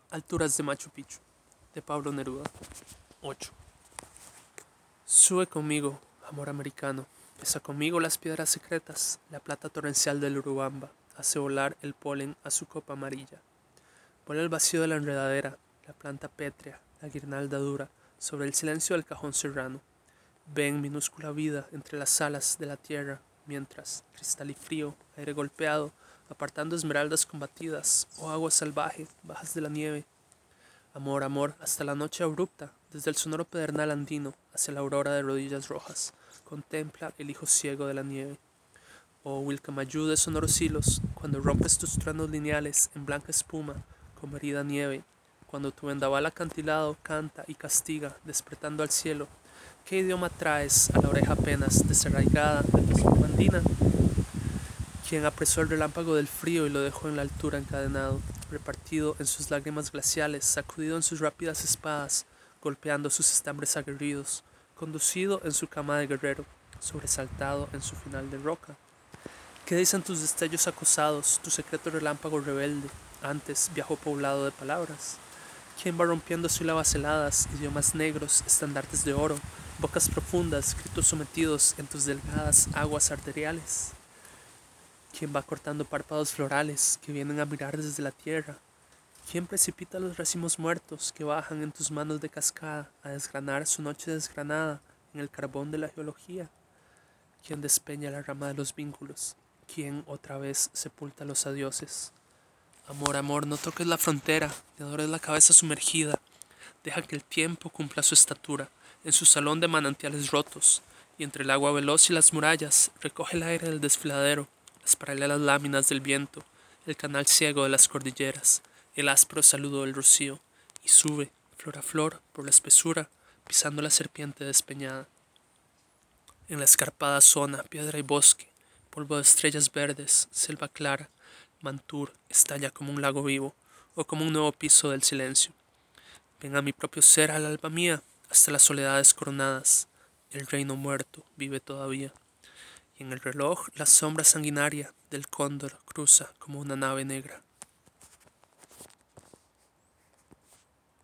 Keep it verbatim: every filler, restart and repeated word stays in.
Alturas de Machu Picchu, de Pablo Neruda. ocho. Sube conmigo, amor americano, pesa conmigo las piedras secretas, la plata torrencial del Urubamba, hace volar el polen a su copa amarilla. Vuela el vacío de la enredadera, la planta pétrea, la guirnalda dura, sobre el silencio del cajón serrano. Ven minúscula vida entre las alas de la tierra, mientras, cristal y frío, aire golpeado, apartando esmeraldas combatidas, o agua salvaje, bajas de la nieve. Amor, amor, hasta la noche abrupta, desde el sonoro pedernal andino, hacia la aurora de rodillas rojas, contempla el hijo ciego de la nieve. Oh Wilcamayú de sonoros hilos, cuando rompes tus truenos lineales en blanca espuma, como herida nieve, cuando tu vendaval acantilado canta y castiga, despertando al cielo, ¿qué idioma traes a la oreja apenas desarraigada de tu andina? Quien apresó el relámpago del frío y lo dejó en la altura encadenado, repartido en sus lágrimas glaciales, sacudido en sus rápidas espadas, golpeando sus estambres aguerridos, conducido en su cama de guerrero, sobresaltado en su final de roca. ¿Qué dicen tus destellos acosados, tu secreto relámpago rebelde, antes viajo poblado de palabras? ¿Quién va rompiendo sílabas heladas, idiomas negros, estandartes de oro, bocas profundas, gritos sometidos en tus delgadas aguas arteriales? ¿Quién va cortando párpados florales que vienen a mirar desde la tierra? ¿Quién precipita los racimos muertos que bajan en tus manos de cascada a desgranar su noche desgranada en el carbón de la geología? ¿Quién despeña la rama de los vínculos? ¿Quién otra vez sepulta los adioses? Amor, amor, no toques la frontera, ni adores la cabeza sumergida. Deja que el tiempo cumpla su estatura en su salón de manantiales rotos, y entre el agua veloz y las murallas recoge el aire del desfiladero, las paralelas láminas del viento, el canal ciego de las cordilleras, el áspero saludo del rocío, y sube, flor a flor, por la espesura, pisando la serpiente despeñada. En la escarpada zona, piedra y bosque, polvo de estrellas verdes, selva clara, Mantur estalla como un lago vivo, o como un nuevo piso del silencio. Ven a mi propio ser al alba mía, hasta las soledades coronadas, el reino muerto vive todavía. Y en el reloj la sombra sanguinaria del cóndor cruza como una nave negra.